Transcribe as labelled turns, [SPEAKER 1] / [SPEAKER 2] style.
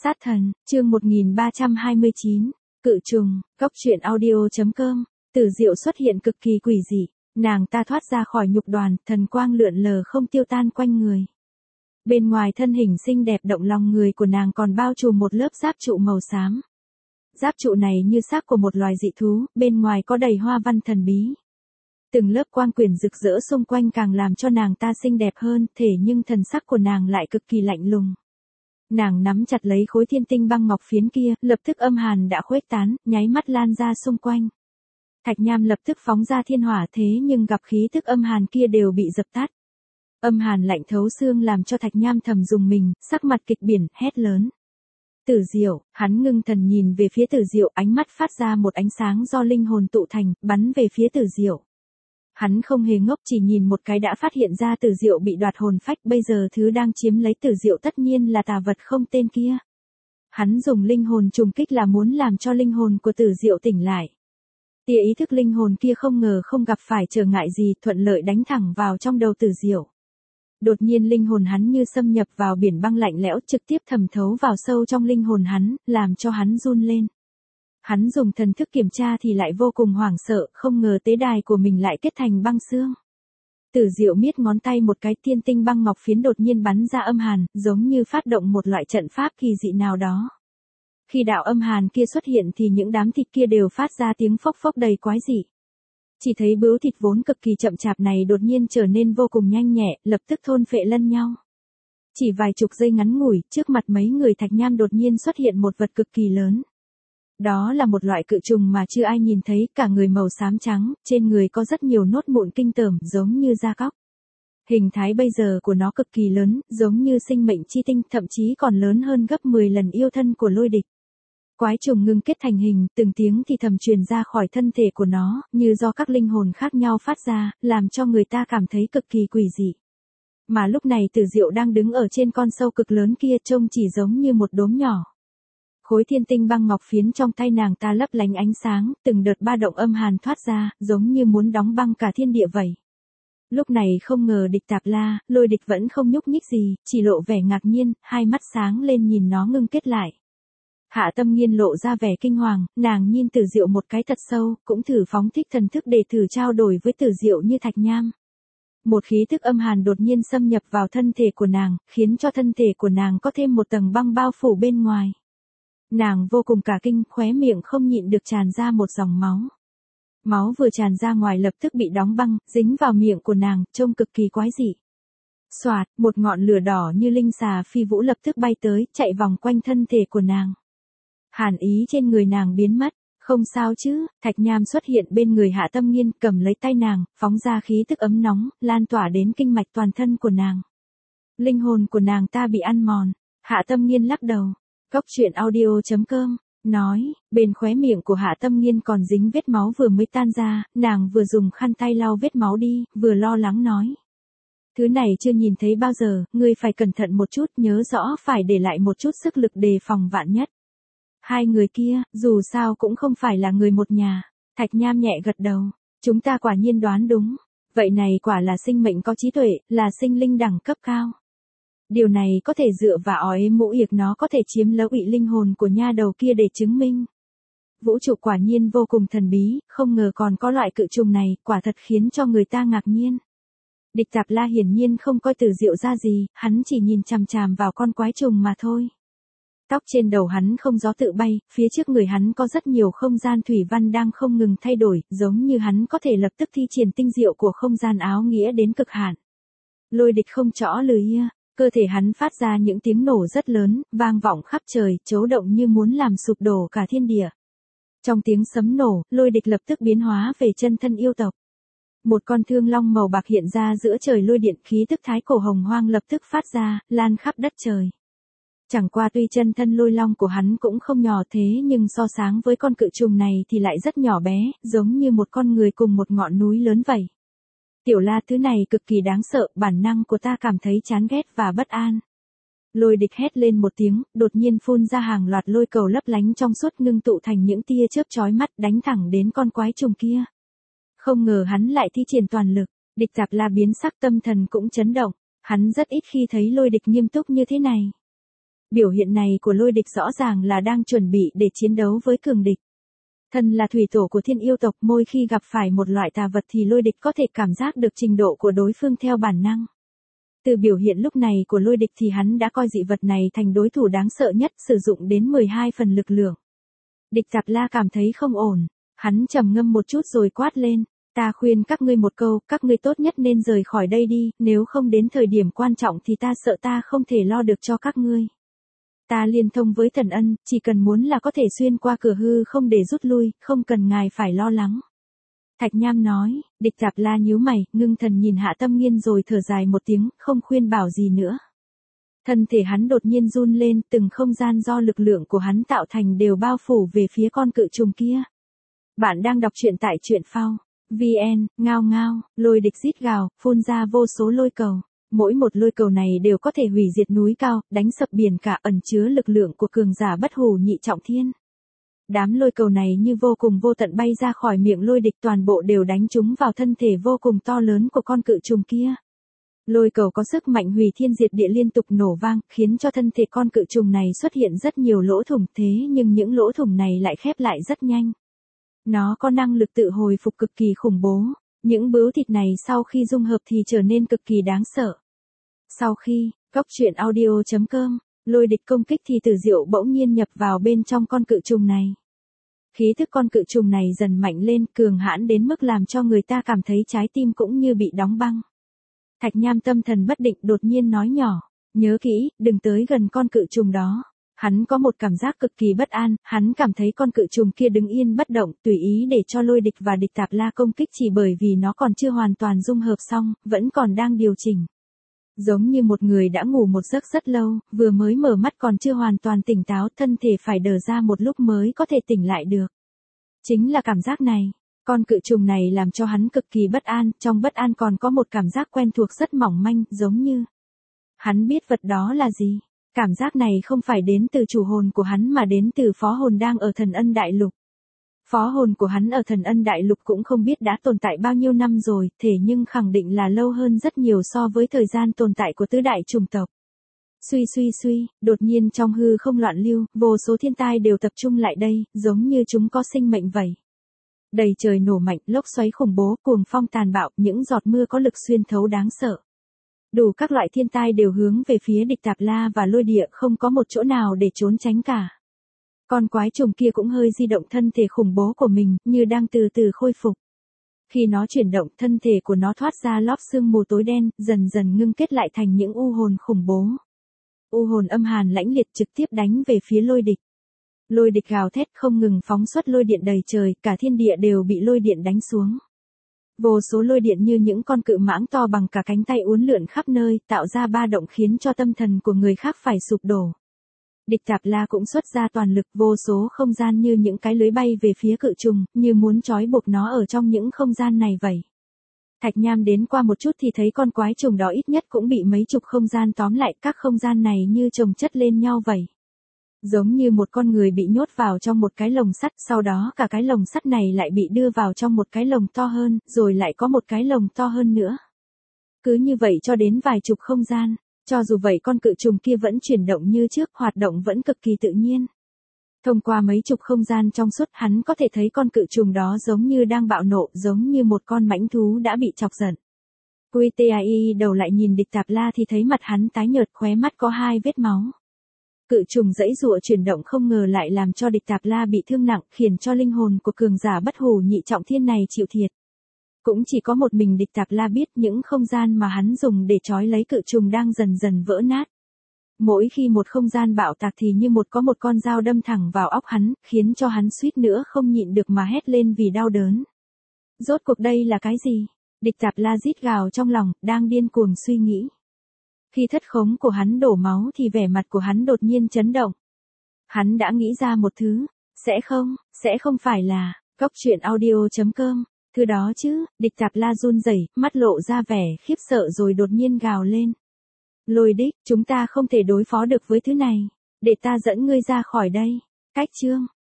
[SPEAKER 1] Sát thần, chương 1329, cự trùng, góc truyện audio.com, Tử Diệu xuất hiện cực kỳ quỷ dị, nàng ta thoát ra khỏi nhục đoàn, thần quang lượn lờ không tiêu tan quanh người. Bên ngoài thân hình xinh đẹp động lòng người của nàng còn bao trùm một lớp giáp trụ màu xám. Giáp trụ này như xác của một loài dị thú, bên ngoài có đầy hoa văn thần bí. Từng lớp quang quyển rực rỡ xung quanh càng làm cho nàng ta xinh đẹp hơn, thể nhưng thần sắc của nàng lại cực kỳ lạnh lùng. Nàng nắm chặt lấy khối thiên tinh băng ngọc phiến kia, lập tức âm hàn đã khuếch tán, nháy mắt lan ra xung quanh. Thạch Nham lập tức phóng ra thiên hỏa thế nhưng gặp khí tức âm hàn kia đều bị dập tắt. Âm hàn lạnh thấu xương làm cho Thạch Nham thầm rùng mình, sắc mặt kịch biển, hét lớn. Tử Diệu, hắn ngưng thần nhìn về phía Tử Diệu, ánh mắt phát ra một ánh sáng do linh hồn tụ thành, bắn về phía Tử Diệu. Hắn không hề ngốc, chỉ nhìn một cái đã phát hiện ra Tử Diệu bị đoạt hồn phách, bây giờ thứ đang chiếm lấy Tử Diệu tất nhiên là tà vật không tên kia. Hắn dùng linh hồn trùng kích là muốn làm cho linh hồn của Tử Diệu tỉnh lại. Tia ý thức linh hồn kia không ngờ không gặp phải trở ngại gì, thuận lợi đánh thẳng vào trong đầu Tử Diệu. Đột nhiên linh hồn hắn như xâm nhập vào biển băng lạnh lẽo, trực tiếp thẩm thấu vào sâu trong linh hồn hắn, làm cho hắn run lên. Hắn dùng thần thức kiểm tra thì lại vô cùng hoảng sợ, không ngờ tế đài của mình lại kết thành băng xương. Tử Diệu miết ngón tay một cái, thiên tinh băng ngọc phiến đột nhiên bắn ra âm hàn, giống như phát động một loại trận pháp kỳ dị nào đó. Khi đạo âm hàn kia xuất hiện thì những đám thịt kia đều phát ra tiếng phốc phốc đầy quái dị. Chỉ thấy bướu thịt vốn cực kỳ chậm chạp này đột nhiên trở nên vô cùng nhanh nhẹ, lập tức thôn phệ lẫn nhau. Chỉ vài chục giây ngắn ngủi, trước mặt mấy người Thạch Nham đột nhiên xuất hiện một vật cực kỳ lớn. Đó là một loại cự trùng mà chưa ai nhìn thấy, cả người màu xám trắng, trên người có rất nhiều nốt mụn kinh tởm giống như da cóc. Hình thái bây giờ của nó cực kỳ lớn, giống như sinh mệnh chi tinh, thậm chí còn lớn hơn gấp 10 lần yêu thân của Lôi Địch. Quái trùng ngưng kết thành hình, từng tiếng thì thầm truyền ra khỏi thân thể của nó, như do các linh hồn khác nhau phát ra, làm cho người ta cảm thấy cực kỳ quỷ dị. Mà lúc này Tử Diệu đang đứng ở trên con sâu cực lớn kia, trông chỉ giống như một đốm nhỏ. Khối thiên tinh băng ngọc phiến trong tay nàng ta lấp lánh ánh sáng, từng đợt ba động âm hàn thoát ra, giống như muốn đóng băng cả thiên địa vậy. Lúc này không ngờ Địch Tạp La, Lôi Địch vẫn không nhúc nhích gì, chỉ lộ vẻ ngạc nhiên, hai mắt sáng lên nhìn nó ngưng kết lại. Hạ Tâm Nghiên lộ ra vẻ kinh hoàng, nàng nhìn Tử Diệu một cái thật sâu, cũng thử phóng thích thần thức để thử trao đổi với Tử Diệu như Thạch Nham. Một khí thức âm hàn đột nhiên xâm nhập vào thân thể của nàng, khiến cho thân thể của nàng có thêm một tầng băng bao phủ bên ngoài. Nàng vô cùng cả kinh, khóe miệng không nhịn được tràn ra một dòng máu. Máu vừa tràn ra ngoài lập tức bị đóng băng, dính vào miệng của nàng, trông cực kỳ quái dị. Xoạt, một ngọn lửa đỏ như linh xà phi vũ lập tức bay tới, chạy vòng quanh thân thể của nàng. Hàn ý trên người nàng biến mất, không sao chứ, Thạch Nham xuất hiện bên người Hạ Tâm Nghiên, cầm lấy tay nàng, phóng ra khí tức ấm nóng, lan tỏa đến kinh mạch toàn thân của nàng. Linh hồn của nàng ta bị ăn mòn, Hạ Tâm Nghiên lắc đầu. Góc truyện audio.com, nói, bên khóe miệng của Hạ Tâm Nghiên còn dính vết máu vừa mới tan ra, nàng vừa dùng khăn tay lau vết máu đi, vừa lo lắng nói. Thứ này chưa nhìn thấy bao giờ, ngươi phải cẩn thận một chút, nhớ rõ phải để lại một chút sức lực đề phòng vạn nhất. Hai người kia, dù sao cũng không phải là người một nhà. Thạch Nham nhẹ gật đầu, chúng ta quả nhiên đoán đúng. Vậy này quả là sinh mệnh có trí tuệ, là sinh linh đẳng cấp cao. Điều này có thể dựa vào ói mũ yệc nó có thể chiếm lấy ủy linh hồn của nha đầu kia để chứng minh. Vũ trụ quả nhiên vô cùng thần bí, không ngờ còn có loại cự trùng này, quả thật khiến cho người ta ngạc nhiên. Địch Tạp La hiển nhiên không coi Tử Diệu ra gì, hắn chỉ nhìn chằm chằm vào con quái trùng mà thôi. Tóc trên đầu hắn không gió tự bay, phía trước người hắn có rất nhiều không gian thủy văn đang không ngừng thay đổi, giống như hắn có thể lập tức thi triển tinh diệu của không gian áo nghĩa đến cực hạn. Lôi Địch không chõ lười, cơ thể hắn phát ra những tiếng nổ rất lớn, vang vọng khắp trời, chấn động như muốn làm sụp đổ cả thiên địa. Trong tiếng sấm nổ, Lôi Địch lập tức biến hóa về chân thân yêu tộc. Một con thương long màu bạc hiện ra giữa trời lôi điện, khí tức thái cổ hồng hoang lập tức phát ra, lan khắp đất trời. Chẳng qua tuy chân thân lôi long của hắn cũng không nhỏ thế nhưng so sánh với con cự trùng này thì lại rất nhỏ bé, giống như một con người cùng một ngọn núi lớn vậy. Tiểu La, thứ này cực kỳ đáng sợ, bản năng của ta cảm thấy chán ghét và bất an. Lôi Địch hét lên một tiếng, đột nhiên phun ra hàng loạt lôi cầu lấp lánh trong suốt ngưng tụ thành những tia chớp chói mắt đánh thẳng đến con quái trùng kia. Không ngờ hắn lại thi triển toàn lực, Địch Tạp La biến sắc tâm thần cũng chấn động, hắn rất ít khi thấy Lôi Địch nghiêm túc như thế này. Biểu hiện này của lôi địch rõ ràng là đang chuẩn bị để chiến đấu với cường địch. Thân là thủy tổ của thiên yêu tộc, mỗi khi gặp phải một loại tà vật thì lôi địch có thể cảm giác được trình độ của đối phương theo bản năng. Từ biểu hiện lúc này của lôi địch thì hắn đã coi dị vật này thành đối thủ đáng sợ nhất, sử dụng đến 12 phần lực lượng. Địch Tạp La cảm thấy không ổn, hắn trầm ngâm một chút rồi quát lên, ta khuyên các ngươi một câu, các ngươi tốt nhất nên rời khỏi đây đi, nếu không đến thời điểm quan trọng thì ta sợ ta không thể lo được cho các ngươi. Ta liên thông với thần ân, chỉ cần muốn là có thể xuyên qua cửa hư không để rút lui, không cần ngài phải lo lắng. Thạch Nham nói, Địch Tạp La nhíu mày, ngưng thần nhìn Hạ Tâm Nghiên rồi thở dài một tiếng, không khuyên bảo gì nữa. Thân thể hắn đột nhiên run lên, từng không gian do lực lượng của hắn tạo thành đều bao phủ về phía con cự trùng kia. Bạn đang đọc truyện tại truyện phao VN, ngao ngao, lôi địch rít gào, phun ra vô số lôi cầu. Mỗi một lôi cầu này đều có thể hủy diệt núi cao, đánh sập biển cả, ẩn chứa lực lượng của cường giả bất hủ nhị trọng thiên. Đám lôi cầu này như vô cùng vô tận bay ra khỏi miệng lôi địch, toàn bộ đều đánh trúng vào thân thể vô cùng to lớn của con cự trùng kia. Lôi cầu có sức mạnh hủy thiên diệt địa liên tục nổ vang, khiến cho thân thể con cự trùng này xuất hiện rất nhiều lỗ thủng, thế nhưng những lỗ thủng này lại khép lại rất nhanh. Nó có năng lực tự hồi phục cực kỳ khủng bố, những bướu thịt này sau khi dung hợp thì trở nên cực kỳ đáng sợ. Sau khi, góc truyện audio.com, lôi địch công kích thì Tử Diệu bỗng nhiên nhập vào bên trong con cự trùng này. Khí thức con cự trùng này dần mạnh lên, cường hãn đến mức làm cho người ta cảm thấy trái tim cũng như bị đóng băng. Thạch Nham tâm thần bất định, đột nhiên nói nhỏ, nhớ kỹ, đừng tới gần con cự trùng đó. Hắn có một cảm giác cực kỳ bất an, hắn cảm thấy con cự trùng kia đứng yên bất động, tùy ý để cho lôi địch và Địch Tạp La công kích, chỉ bởi vì nó còn chưa hoàn toàn dung hợp xong, vẫn còn đang điều chỉnh. Giống như một người đã ngủ một giấc rất lâu, vừa mới mở mắt còn chưa hoàn toàn tỉnh táo, thân thể phải đờ ra một lúc mới có thể tỉnh lại được. Chính là cảm giác này, con cự trùng này làm cho hắn cực kỳ bất an, trong bất an còn có một cảm giác quen thuộc rất mỏng manh, giống như hắn biết vật đó là gì. Cảm giác này không phải đến từ chủ hồn của hắn mà đến từ phó hồn đang ở Thần Ân Đại Lục. Phó hồn của hắn ở Thần Ân Đại Lục cũng không biết đã tồn tại bao nhiêu năm rồi, thế nhưng khẳng định là lâu hơn rất nhiều so với thời gian tồn tại của tứ đại chủng tộc. Suy, đột nhiên trong hư không loạn lưu, vô số thiên tai đều tập trung lại đây, giống như chúng có sinh mệnh vậy. Đầy trời nổ mạnh, lốc xoáy khủng bố, cuồng phong tàn bạo, những giọt mưa có lực xuyên thấu đáng sợ. Đủ các loại thiên tai đều hướng về phía Địch Tạp La và lôi địa, không có một chỗ nào để trốn tránh cả. Con quái trùng kia cũng hơi di động thân thể khủng bố của mình, như đang từ từ khôi phục. Khi nó chuyển động, thân thể của nó thoát ra lóp sương mù tối đen, dần dần ngưng kết lại thành những u hồn khủng bố. U hồn âm hàn lãnh liệt trực tiếp đánh về phía lôi địch. Lôi địch gào thét không ngừng phóng xuất lôi điện đầy trời, cả thiên địa đều bị lôi điện đánh xuống. Vô số lôi điện như những con cự mãng to bằng cả cánh tay uốn lượn khắp nơi, tạo ra ba động khiến cho tâm thần của người khác phải sụp đổ. Địch Tạp La cũng xuất ra toàn lực, vô số không gian như những cái lưới bay về phía cự trùng, như muốn trói buộc nó ở trong những không gian này vậy. Thạch Nham đến qua một chút thì thấy con quái trùng đó ít nhất cũng bị mấy chục không gian tóm lại, các không gian này như chồng chất lên nhau vậy. Giống như một con người bị nhốt vào trong một cái lồng sắt, sau đó cả cái lồng sắt này lại bị đưa vào trong một cái lồng to hơn, rồi lại có một cái lồng to hơn nữa. Cứ như vậy cho đến vài chục không gian, cho dù vậy con cự trùng kia vẫn chuyển động như trước, hoạt động vẫn cực kỳ tự nhiên. Thông qua mấy chục không gian trong suốt, hắn có thể thấy con cự trùng đó giống như đang bạo nộ, giống như một con mãnh thú đã bị chọc giận. QTAI đầu lại nhìn Địch Tạp La thì thấy mặt hắn tái nhợt, khóe mắt có 2 vết máu. Cự trùng giãy giụa chuyển động không ngờ lại làm cho Địch Tạp La bị thương nặng, khiến cho linh hồn của cường giả bất hủ nhị trọng thiên này chịu thiệt. Cũng chỉ có một mình Địch Tạp La biết những không gian mà hắn dùng để trói lấy cự trùng đang dần dần vỡ nát. Mỗi khi một không gian bạo tạc thì như có một con dao đâm thẳng vào óc hắn, khiến cho hắn suýt nữa không nhịn được mà hét lên vì đau đớn. Rốt cuộc đây là cái gì? Địch Tạp La rít gào trong lòng, đang điên cuồng suy nghĩ. Khi thất khống của hắn đổ máu thì vẻ mặt của hắn đột nhiên chấn động. Hắn đã nghĩ ra một thứ, sẽ không phải là, góc truyện audio.com, thứ đó chứ. Địch Tạp La run rẩy, mắt lộ ra vẻ khiếp sợ rồi đột nhiên gào lên. Lôi đích, chúng ta không thể đối phó được với thứ này, để ta dẫn ngươi ra khỏi đây. Cách chương